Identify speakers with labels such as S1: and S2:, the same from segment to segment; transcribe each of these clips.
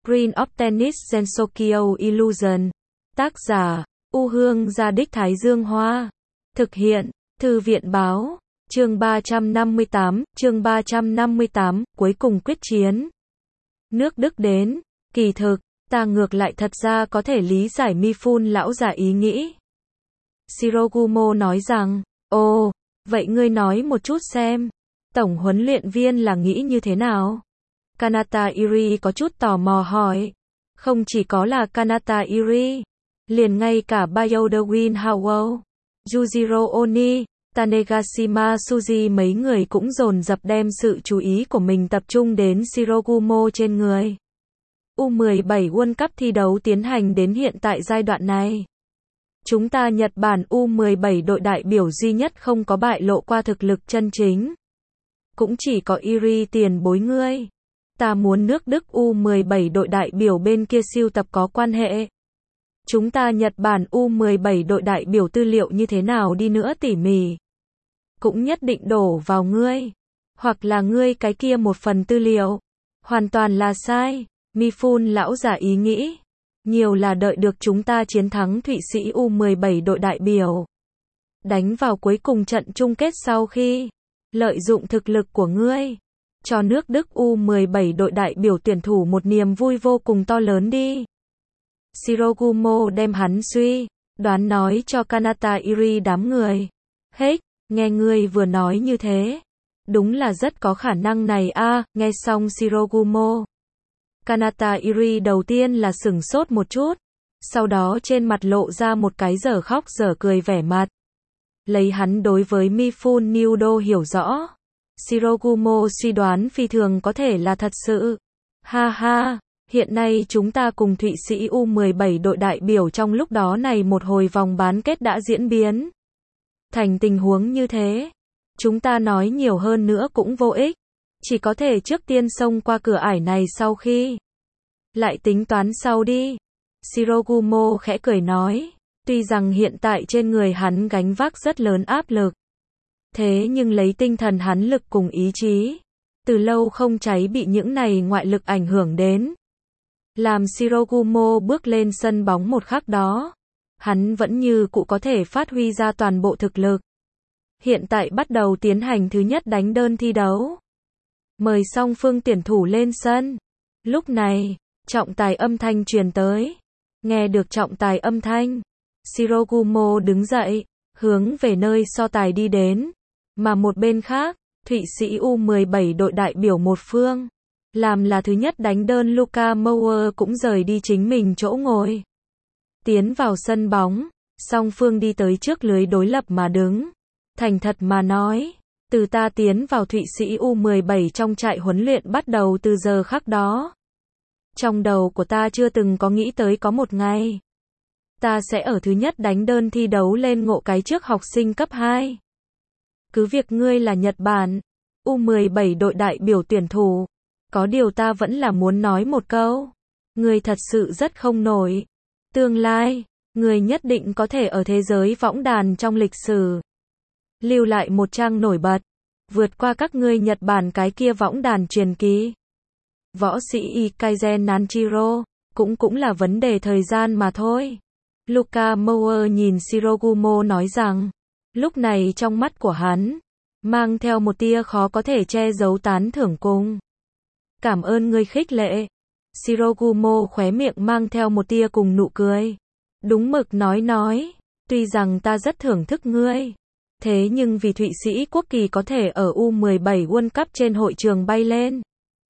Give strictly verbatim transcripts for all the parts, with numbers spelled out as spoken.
S1: Green of Tennis Gensokyo Illusion. Tác giả, U Hương Gia Đích Thái Dương Hoa. Thực hiện, Thư viện Báo. Chương ba trăm năm mươi tám, chương ba trăm năm mươi tám, cuối cùng quyết chiến. Nước Đức đến, kỳ thực, ta ngược lại thật ra có thể lý giải Mifune lão già ý nghĩ. Shirogumo nói rằng, ồ, vậy ngươi nói một chút xem, tổng huấn luyện viên là nghĩ như thế nào? Kanata Iri có chút tò mò hỏi. Không chỉ có là Kanata Iri, liền ngay cả Bayodawin Howell, Yujiro Oni, Tanegashima Suji mấy người cũng dồn dập đem sự chú ý của mình tập trung đến Shirogumo trên người. U mười bảy World Cup thi đấu tiến hành đến hiện tại giai đoạn này. Chúng ta Nhật Bản U mười bảy đội đại biểu duy nhất không có bại lộ qua thực lực chân chính. Cũng chỉ có Iri tiền bối ngươi. Ta muốn nước Đức U mười bảy đội đại biểu bên kia siêu tập có quan hệ. Chúng ta Nhật Bản U mười bảy đội đại biểu tư liệu như thế nào đi nữa tỉ mỉ. Cũng nhất định đổ vào ngươi. Hoặc là ngươi cái kia một phần tư liệu. Hoàn toàn là sai. Mifune lão giả ý nghĩ. Nhiều là đợi được chúng ta chiến thắng Thụy Sĩ U mười bảy đội đại biểu. Đánh vào cuối cùng trận chung kết sau khi lợi dụng thực lực của ngươi. Cho nước Đức U mười bảy đội đại biểu tuyển thủ một niềm vui vô cùng to lớn đi. Shirogumo đem hắn suy đoán nói cho Kanata Iri đám người. Hết, nghe ngươi vừa nói như thế. Đúng là rất có khả năng này a. À, nghe xong Shirogumo. Kanata Iri đầu tiên là sửng sốt một chút. Sau đó trên mặt lộ ra một cái dở khóc dở cười vẻ mặt. Lấy hắn đối với Mifune Nudo hiểu rõ. Shirogumo suy đoán phi thường có thể là thật sự. Ha ha, hiện nay chúng ta cùng Thụy Sĩ U mười bảy đội đại biểu trong lúc đó này một hồi vòng bán kết đã diễn biến. Thành tình huống như thế, chúng ta nói nhiều hơn nữa cũng vô ích. Chỉ có thể trước tiên xông qua cửa ải này sau khi lại tính toán sau đi. Shirogumo khẽ cười nói, tuy rằng hiện tại trên người hắn gánh vác rất lớn áp lực. Thế nhưng lấy tinh thần hắn lực cùng ý chí, từ lâu không cháy bị những này ngoại lực ảnh hưởng đến. Làm Shirogumo bước lên sân bóng một khắc đó, hắn vẫn như cũ có thể phát huy ra toàn bộ thực lực. Hiện tại bắt đầu tiến hành thứ nhất đánh đơn thi đấu. Mời song phương tuyển thủ lên sân. Lúc này, trọng tài âm thanh truyền tới. Nghe được trọng tài âm thanh, Shirogumo đứng dậy, hướng về nơi so tài đi đến. Mà một bên khác, Thụy Sĩ U mười bảy đội đại biểu một phương, làm là thứ nhất đánh đơn Luka Mauer cũng rời đi chính mình chỗ ngồi. Tiến vào sân bóng, song phương đi tới trước lưới đối lập mà đứng. Thành thật mà nói, từ ta tiến vào Thụy Sĩ U mười bảy trong trại huấn luyện bắt đầu từ giờ khắc đó. Trong đầu của ta chưa từng có nghĩ tới có một ngày. Ta sẽ ở thứ nhất đánh đơn thi đấu lên ngộ cái trước học sinh cấp hai. Cứ việc ngươi là Nhật Bản, U mười bảy đội đại biểu tuyển thủ. Có điều ta vẫn là muốn nói một câu. Ngươi thật sự rất không nổi. Tương lai, ngươi nhất định có thể ở thế giới võng đàn trong lịch sử lưu lại một trang nổi bật. Vượt qua các ngươi Nhật Bản cái kia võng đàn truyền kỳ. Võ sĩ Ikaizen Nanjiro, cũng cũng là vấn đề thời gian mà thôi. Luka Mauer nhìn Shirogumo nói rằng, lúc này trong mắt của hắn, mang theo một tia khó có thể che giấu tán thưởng cùng. Cảm ơn ngươi khích lệ. Shirogumo khóe miệng mang theo một tia cùng nụ cười. Đúng mực nói nói, tuy rằng ta rất thưởng thức ngươi. Thế nhưng vì Thụy Sĩ quốc kỳ có thể ở U mười bảy World Cup trên hội trường bay lên.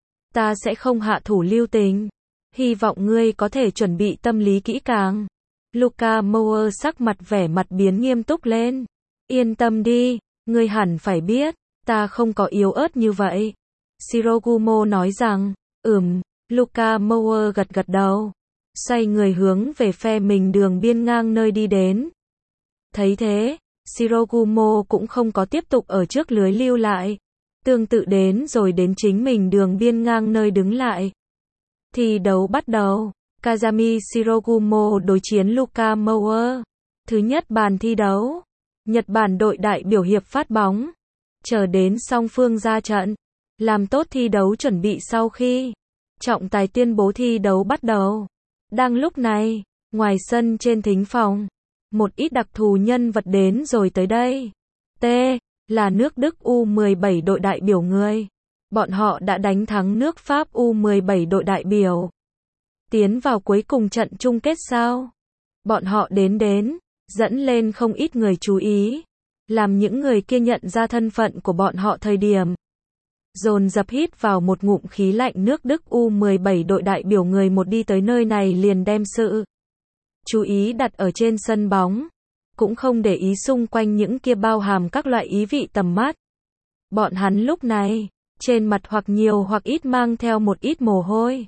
S1: Ta sẽ không hạ thủ lưu tình. Hy vọng ngươi có thể chuẩn bị tâm lý kỹ càng. Luka Mauer sắc mặt vẻ mặt biến nghiêm túc lên. Yên tâm đi, ngươi hẳn phải biết, ta không có yếu ớt như vậy. Shirogumo nói rằng, ừm, Luka Mauer gật gật đầu. Xoay người hướng về phe mình đường biên ngang nơi đi đến. Thấy thế, Shirogumo cũng không có tiếp tục ở trước lưới lưu lại. Tương tự đến rồi đến chính mình đường biên ngang nơi đứng lại. Thi đấu bắt đầu. Kazami Shirogumo đối chiến Luka Mauer. Thứ nhất bàn thi đấu. Nhật Bản đội đại biểu hiệp phát bóng. Chờ đến song phương ra trận. Làm tốt thi đấu chuẩn bị sau khi Trọng tài tuyên bố thi đấu bắt đầu. Đang lúc này, ngoài sân trên thính phòng, một ít đặc thù nhân vật đến rồi tới đây. T. Là nước Đức U mười bảy đội đại biểu người. Bọn họ đã đánh thắng nước Pháp U mười bảy đội đại biểu. Tiến vào cuối cùng trận chung kết sao? Bọn họ đến đến, dẫn lên không ít người chú ý. Làm những người kia nhận ra thân phận của bọn họ thời điểm. Dồn dập hít vào một ngụm khí lạnh. Nước Đức U mười bảy đội đại biểu người một đi tới nơi này liền đem sự chú ý đặt ở trên sân bóng. Cũng không để ý xung quanh những kia bao hàm các loại ý vị tầm mắt. Bọn hắn lúc này, trên mặt hoặc nhiều hoặc ít mang theo một ít mồ hôi.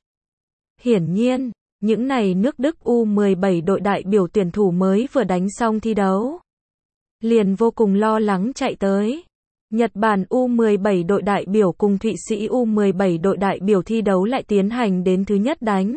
S1: Hiển nhiên, những này nước Đức U mười bảy đội đại biểu tuyển thủ mới vừa đánh xong thi đấu. Liền vô cùng lo lắng chạy tới. Nhật Bản U mười bảy đội đại biểu cùng Thụy Sĩ U mười bảy đội đại biểu thi đấu lại tiến hành đến thứ nhất đánh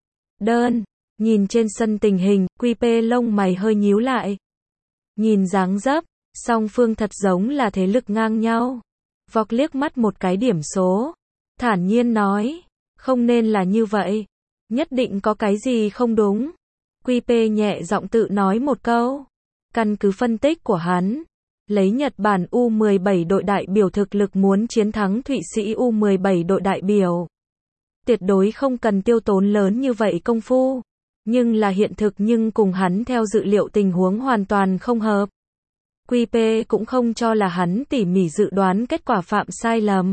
S1: đơn. Nhìn trên sân tình hình, quy pê lông mày hơi nhíu lại. Nhìn dáng dấp, song phương thật giống là thế lực ngang nhau. Vọc liếc mắt một cái điểm số. Thản nhiên nói, không nên là như vậy. Nhất định có cái gì không đúng. quy pê nhẹ giọng tự nói một câu. Căn cứ phân tích của hắn, lấy Nhật Bản U mười bảy đội đại biểu thực lực muốn chiến thắng Thụy Sĩ U mười bảy đội đại biểu. Tuyệt đối không cần tiêu tốn lớn như vậy công phu. Nhưng là hiện thực nhưng cùng hắn theo dự liệu tình huống hoàn toàn không hợp. quy pê cũng không cho là hắn tỉ mỉ dự đoán kết quả phạm sai lầm.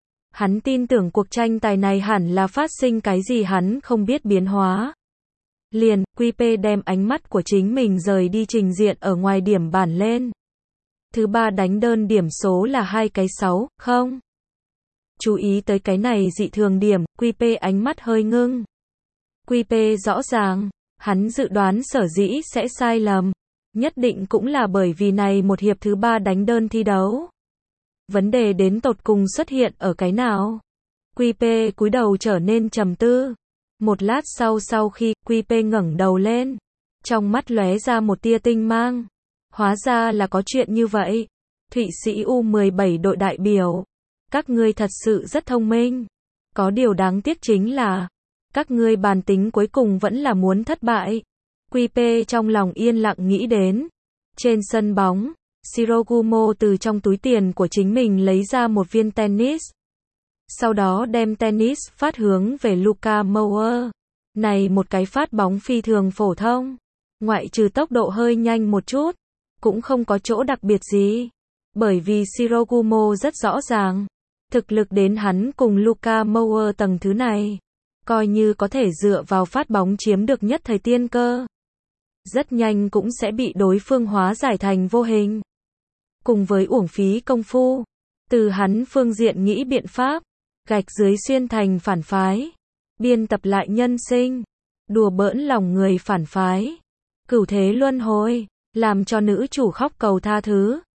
S1: Hắn tin tưởng cuộc tranh tài này hẳn là phát sinh cái gì hắn không biết biến hóa. Liền, quy pê đem ánh mắt của chính mình rời đi trình diện ở ngoài điểm bản lên. Thứ ba đánh đơn điểm số là hai cái sáu, không. Chú ý tới cái này dị thường điểm, quy pê ánh mắt hơi ngưng. quy pê rõ ràng, hắn dự đoán sở dĩ sẽ sai lầm. Nhất định cũng là bởi vì này một hiệp thứ ba đánh đơn thi đấu. Vấn đề đến tột cùng xuất hiện ở cái nào? quy pê cúi đầu trở nên trầm tư. Một lát sau sau khi quy pê ngẩng đầu lên, trong mắt lóe ra một tia tinh mang. Hóa ra là có chuyện như vậy. Thụy Sĩ U mười bảy đội đại biểu. Các ngươi thật sự rất thông minh. Có điều đáng tiếc chính là, các ngươi bản tính cuối cùng vẫn là muốn thất bại. quy pê trong lòng yên lặng nghĩ đến. Trên sân bóng, Shirogumo từ trong túi tiền của chính mình lấy ra một viên tennis. Sau đó đem tennis phát hướng về Luka Mower. Này một cái phát bóng phi thường phổ thông. Ngoại trừ tốc độ hơi nhanh một chút, cũng không có chỗ đặc biệt gì. Bởi vì Shirogumo rất rõ ràng. Thực lực đến hắn cùng Luka Mower tầng thứ này. Coi như có thể dựa vào phát bóng chiếm được nhất thời tiên cơ. Rất nhanh cũng sẽ bị đối phương hóa giải thành vô hình. Cùng với uổng phí công phu. Từ hắn phương diện nghĩ biện pháp. Gạch dưới xuyên thành phản phái. Biên tập lại nhân sinh. Đùa bỡn lòng người phản phái. Cửu thế luân hồi. Làm cho nữ chủ khóc cầu tha thứ.